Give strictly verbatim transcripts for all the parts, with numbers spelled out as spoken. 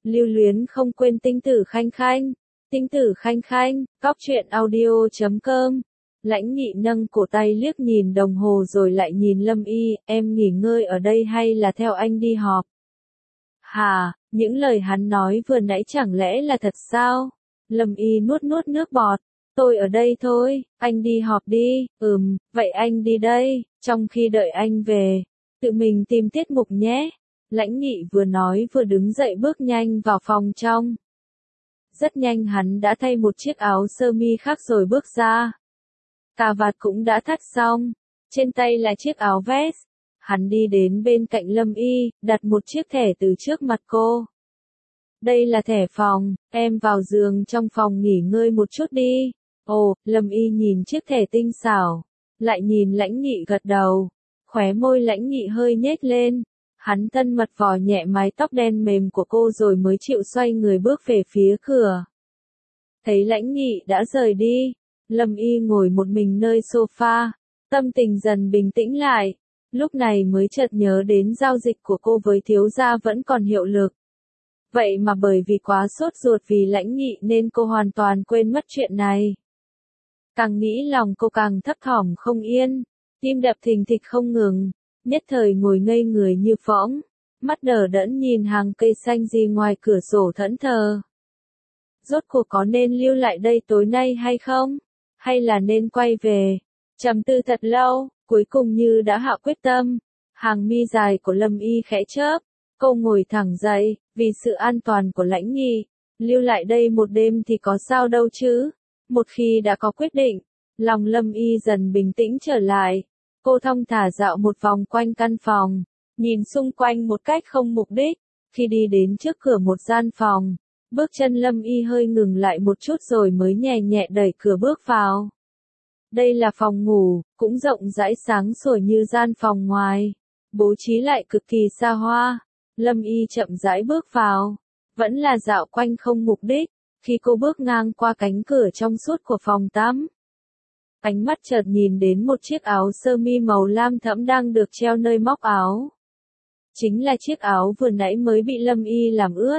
Lưu luyến không quên tinh tử khanh khanh. Tinh tử khanh khanh, cóc truyện audio chấm com. Lãnh Nghị nâng cổ tay liếc nhìn đồng hồ rồi lại nhìn Lâm Y, em nghỉ ngơi ở đây hay là theo anh đi họp? Hà, những lời hắn nói vừa nãy chẳng lẽ là thật sao? Lâm Y nuốt nuốt nước bọt. Tôi ở đây thôi, anh đi họp đi, ừm, vậy anh đi đây, trong khi đợi anh về, tự mình tìm tiết mục nhé. Lãnh Nghị vừa nói vừa đứng dậy bước nhanh vào phòng trong. Rất nhanh hắn đã thay một chiếc áo sơ mi khác rồi bước ra. Cà vạt cũng đã thắt xong, trên tay là chiếc áo vest. Hắn đi đến bên cạnh Lâm Y, đặt một chiếc thẻ từ trước mặt cô. Đây là thẻ phòng, em vào giường trong phòng nghỉ ngơi một chút đi. Ồ, Lâm Y nhìn chiếc thẻ tinh xảo, lại nhìn Lãnh Nghị gật đầu. Khóe môi Lãnh Nghị hơi nhếch lên. Hắn thân mật vò nhẹ mái tóc đen mềm của cô rồi mới chịu xoay người bước về phía cửa. Thấy Lãnh Nghị đã rời đi, Lâm Y ngồi một mình nơi sofa, tâm tình dần bình tĩnh lại. Lúc này mới chợt nhớ đến giao dịch của cô với thiếu gia vẫn còn hiệu lực. Vậy mà bởi vì quá sốt ruột vì Lãnh Nghị nên cô hoàn toàn quên mất chuyện này. Càng nghĩ lòng cô càng thấp thỏm không yên, tim đập thình thịch không ngừng, nhất thời ngồi ngây người như phỗng, mắt đờ đẫn nhìn hàng cây xanh gì ngoài cửa sổ thẫn thờ. Rốt cuộc có nên lưu lại đây tối nay hay không? Hay là nên quay về? Trầm tư thật lâu, cuối cùng như đã hạ quyết tâm. Hàng mi dài của Lâm Y khẽ chớp, cô ngồi thẳng dậy, vì sự an toàn của Lãnh Nghị, lưu lại đây một đêm thì có sao đâu chứ. Một khi đã có quyết định, lòng Lâm Y dần bình tĩnh trở lại. Cô thong thả dạo một vòng quanh căn phòng, nhìn xung quanh một cách không mục đích. Khi đi đến trước cửa một gian phòng, bước chân Lâm Y hơi ngừng lại một chút rồi mới nhẹ nhẹ đẩy cửa bước vào. Đây là phòng ngủ, cũng rộng rãi sáng sủa như gian phòng ngoài, bố trí lại cực kỳ xa hoa. Lâm Y chậm rãi bước vào, vẫn là dạo quanh không mục đích. Khi cô bước ngang qua cánh cửa trong suốt của phòng tắm, ánh mắt chợt nhìn đến một chiếc áo sơ mi màu lam thẫm đang được treo nơi móc áo. Chính là chiếc áo vừa nãy mới bị Lâm Y làm ướt.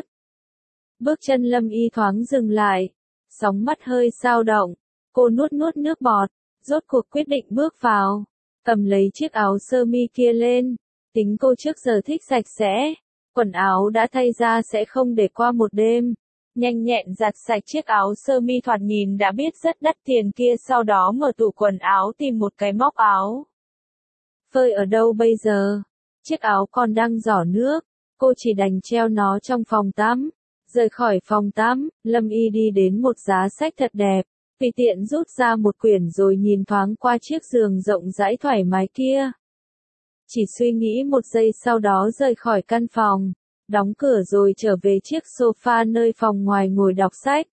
Bước chân Lâm Y thoáng dừng lại, sóng mắt hơi dao động, cô nuốt nuốt nước bọt, rốt cuộc quyết định bước vào, cầm lấy chiếc áo sơ mi kia lên. Tính cô trước giờ thích sạch sẽ, quần áo đã thay ra sẽ không để qua một đêm. Nhanh nhẹn giặt sạch chiếc áo sơ mi thoạt nhìn đã biết rất đắt tiền kia, sau đó mở tủ quần áo tìm một cái móc áo. Phơi ở đâu bây giờ? Chiếc áo còn đang rỏ nước, cô chỉ đành treo nó trong phòng tắm. Rời khỏi phòng tắm, Lâm Y đi đến một giá sách thật đẹp, tùy tiện rút ra một quyển rồi nhìn thoáng qua chiếc giường rộng rãi thoải mái kia. Chỉ suy nghĩ một giây sau đó rời khỏi căn phòng, đóng cửa rồi trở về chiếc sofa nơi phòng ngoài ngồi đọc sách.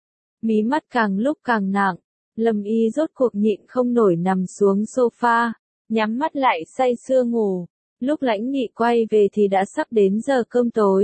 Mí mắt càng lúc càng nặng, Lâm Y rốt cuộc nhịn không nổi nằm xuống sofa, nhắm mắt lại say sưa ngủ. Lúc Lãnh Nghị quay về thì đã sắp đến giờ cơm tối.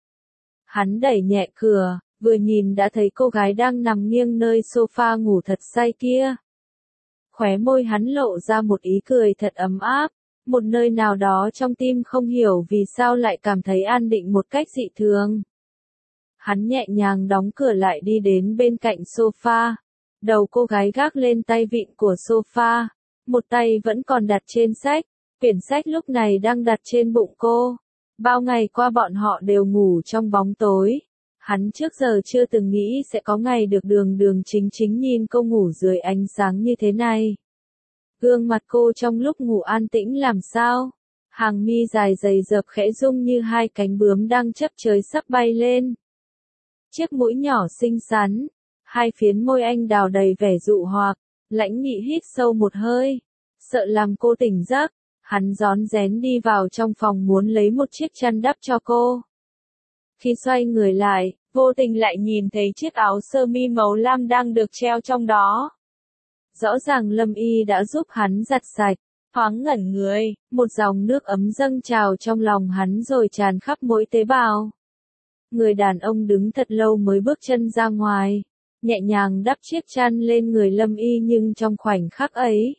Hắn đẩy nhẹ cửa, vừa nhìn đã thấy cô gái đang nằm nghiêng nơi sofa ngủ thật say kia. Khóe môi hắn lộ ra một ý cười thật ấm áp. Một nơi nào đó trong tim không hiểu vì sao lại cảm thấy an định một cách dị thường. Hắn nhẹ nhàng đóng cửa lại đi đến bên cạnh sofa. Đầu cô gái gác lên tay vịn của sofa. Một tay vẫn còn đặt trên sách. Quyển sách lúc này đang đặt trên bụng cô. Bao ngày qua bọn họ đều ngủ trong bóng tối. Hắn trước giờ chưa từng nghĩ sẽ có ngày được đường đường chính chính nhìn cô ngủ dưới ánh sáng như thế này. Gương mặt cô trong lúc ngủ an tĩnh làm sao? Hàng mi dài dày dập khẽ rung như hai cánh bướm đang chấp chới sắp bay lên. Chiếc mũi nhỏ xinh xắn, hai phiến môi anh đào đầy vẻ dụ hoặc. Lãnh Nghị hít sâu một hơi, sợ làm cô tỉnh giấc, hắn rón rén đi vào trong phòng muốn lấy một chiếc chăn đắp cho cô. Khi xoay người lại, vô tình lại nhìn thấy chiếc áo sơ mi màu lam đang được treo trong đó. Rõ ràng Lâm Y đã giúp hắn giặt sạch, thoáng ngẩn người, một dòng nước ấm dâng trào trong lòng hắn rồi tràn khắp mỗi tế bào. Người đàn ông đứng thật lâu mới bước chân ra ngoài, nhẹ nhàng đắp chiếc chăn lên người Lâm Y nhưng trong khoảnh khắc ấy.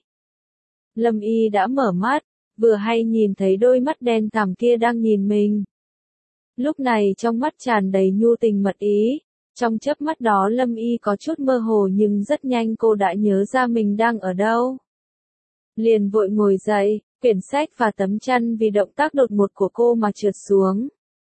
Lâm Y đã mở mắt, vừa hay nhìn thấy đôi mắt đen thẳm kia đang nhìn mình. Lúc này trong mắt tràn đầy nhu tình mật ý. Trong chớp mắt đó Lâm Y có chút mơ hồ nhưng rất nhanh cô đã nhớ ra mình đang ở đâu. Liền vội ngồi dậy, quyển sách và tấm chăn vì động tác đột ngột của cô mà trượt xuống.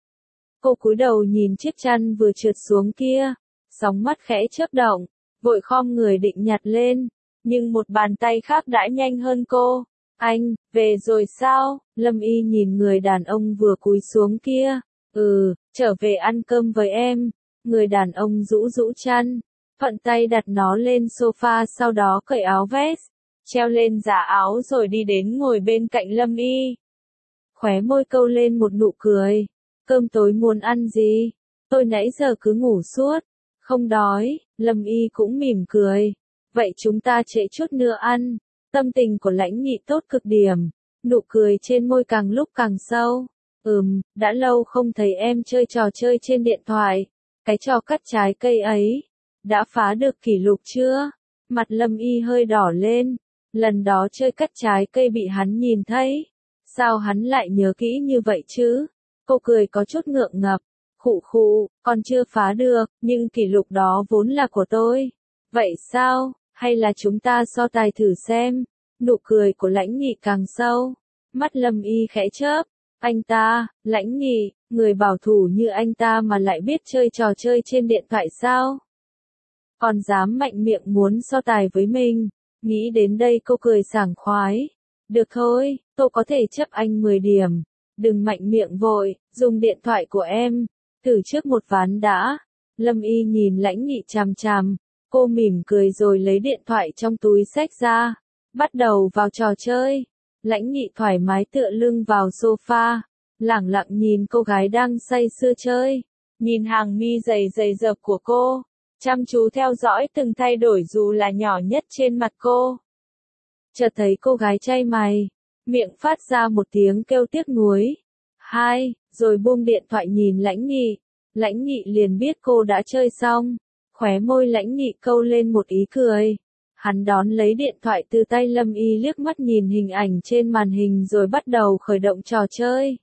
Cô cúi đầu nhìn chiếc chăn vừa trượt xuống kia, sóng mắt khẽ chớp động, vội khom người định nhặt lên, nhưng một bàn tay khác đã nhanh hơn cô. Anh, về rồi sao? Lâm Y nhìn người đàn ông vừa cúi xuống kia. Ừ, trở về ăn cơm với em. Người đàn ông rũ rũ chăn, thuận tay đặt nó lên sofa sau đó cởi áo vest, treo lên giá áo rồi đi đến ngồi bên cạnh Lâm Y. Khóe môi câu lên một nụ cười. Cơm tối muốn ăn gì? Tôi nãy giờ cứ ngủ suốt, không đói. Lâm Y cũng mỉm cười. Vậy chúng ta trễ chút nữa ăn. Tâm tình của Lãnh Nghị tốt cực điểm, nụ cười trên môi càng lúc càng sâu. Ừm, đã lâu không thấy em chơi trò chơi trên điện thoại. Cái trò cắt trái cây ấy, đã phá được kỷ lục chưa? Mặt Lâm Y hơi đỏ lên, lần đó chơi cắt trái cây bị hắn nhìn thấy. Sao hắn lại nhớ kỹ như vậy chứ? Cô cười có chút ngượng ngập, khụ khụ, còn chưa phá được, nhưng kỷ lục đó vốn là của tôi. Vậy sao, hay là chúng ta so tài thử xem? Nụ cười của Lãnh Nghị càng sâu, mắt Lâm Y khẽ chớp. Anh ta, Lãnh Nghị, người bảo thủ như anh ta mà lại biết chơi trò chơi trên điện thoại sao? Còn dám mạnh miệng muốn so tài với mình. Nghĩ đến đây cô cười sảng khoái. Được thôi, tôi có thể chấp anh mười điểm. Đừng mạnh miệng vội, dùng điện thoại của em. Thử trước một ván đã. Lâm Y nhìn Lãnh Nghị chằm chằm. Cô mỉm cười rồi lấy điện thoại trong túi xách ra. Bắt đầu vào trò chơi. Lãnh Nghị thoải mái tựa lưng vào sofa, lẳng lặng nhìn cô gái đang say sưa chơi, nhìn hàng mi dày dày dập của cô, chăm chú theo dõi từng thay đổi dù là nhỏ nhất trên mặt cô. Chợt thấy cô gái chay mày, miệng phát ra một tiếng kêu tiếc nuối. Hai, rồi buông điện thoại nhìn Lãnh Nghị. Lãnh Nghị liền biết cô đã chơi xong, khóe môi Lãnh Nghị câu lên một ý cười. Hắn đón lấy điện thoại từ tay Lâm Y liếc mắt nhìn hình ảnh trên màn hình rồi bắt đầu khởi động trò chơi.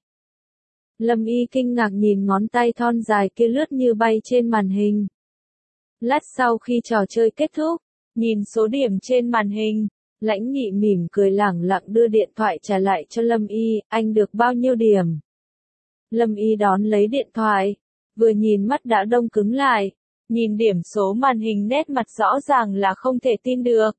Lâm Y kinh ngạc nhìn ngón tay thon dài kia lướt như bay trên màn hình. Lát sau khi trò chơi kết thúc, nhìn số điểm trên màn hình, Lãnh Nghị mỉm cười lẳng lặng đưa điện thoại trả lại cho Lâm Y, anh được bao nhiêu điểm? Lâm Y đón lấy điện thoại, vừa nhìn mắt đã đông cứng lại. Nhìn điểm số màn hình nét mặt rõ ràng là không thể tin được.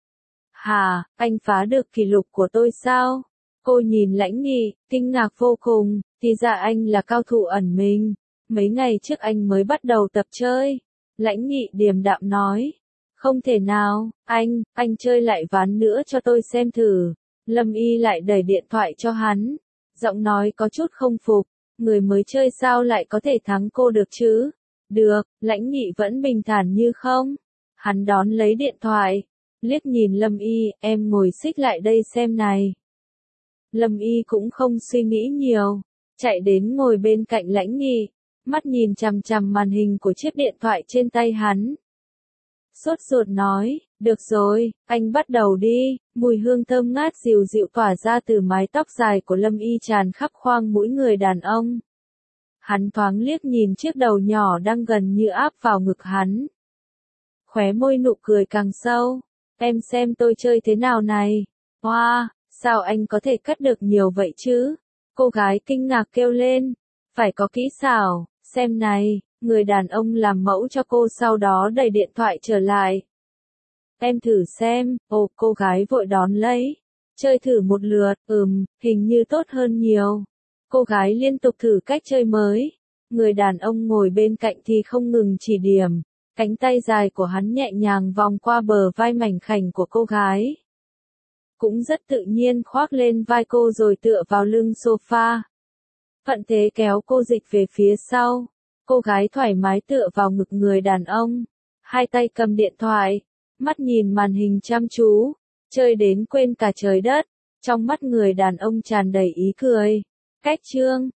Hà, anh phá được kỷ lục của tôi sao? Cô nhìn Lãnh Nghị, kinh ngạc vô cùng, thì ra anh là cao thủ ẩn mình. Mấy ngày trước anh mới bắt đầu tập chơi. Lãnh Nghị điềm đạm nói. Không thể nào, anh, anh chơi lại ván nữa cho tôi xem thử. Lâm Y lại đẩy điện thoại cho hắn. Giọng nói có chút không phục, người mới chơi sao lại có thể thắng cô được chứ? Được, Lãnh Nghị vẫn bình thản như không. Hắn đón lấy điện thoại, liếc nhìn Lâm Y, em ngồi xích lại đây xem này. Lâm Y cũng không suy nghĩ nhiều, chạy đến ngồi bên cạnh Lãnh Nghị, mắt nhìn chằm chằm màn hình của chiếc điện thoại trên tay hắn. Sốt ruột nói, được rồi, anh bắt đầu đi. Mùi hương thơm ngát dịu dịu tỏa ra từ mái tóc dài của Lâm Y tràn khắp khoang mũi người đàn ông. Hắn thoáng liếc nhìn chiếc đầu nhỏ đang gần như áp vào ngực hắn. Khóe môi nụ cười càng sâu. Em xem tôi chơi thế nào này. Wow, sao anh có thể cắt được nhiều vậy chứ? Cô gái kinh ngạc kêu lên. Phải có kỹ xảo, xem này. Người đàn ông làm mẫu cho cô sau đó đẩy điện thoại trở lại. Em thử xem. Ồ, cô gái vội đón lấy. Chơi thử một lượt, ừm, hình như tốt hơn nhiều. Cô gái liên tục thử cách chơi mới. Người đàn ông ngồi bên cạnh thì không ngừng chỉ điểm. Cánh tay dài của hắn nhẹ nhàng vòng qua bờ vai mảnh khảnh của cô gái. Cũng rất tự nhiên khoác lên vai cô rồi tựa vào lưng sofa. Thuận thế kéo cô dịch về phía sau. Cô gái thoải mái tựa vào ngực người đàn ông. Hai tay cầm điện thoại. Mắt nhìn màn hình chăm chú. Chơi đến quên cả trời đất. Trong mắt người đàn ông tràn đầy ý cười. Cách chương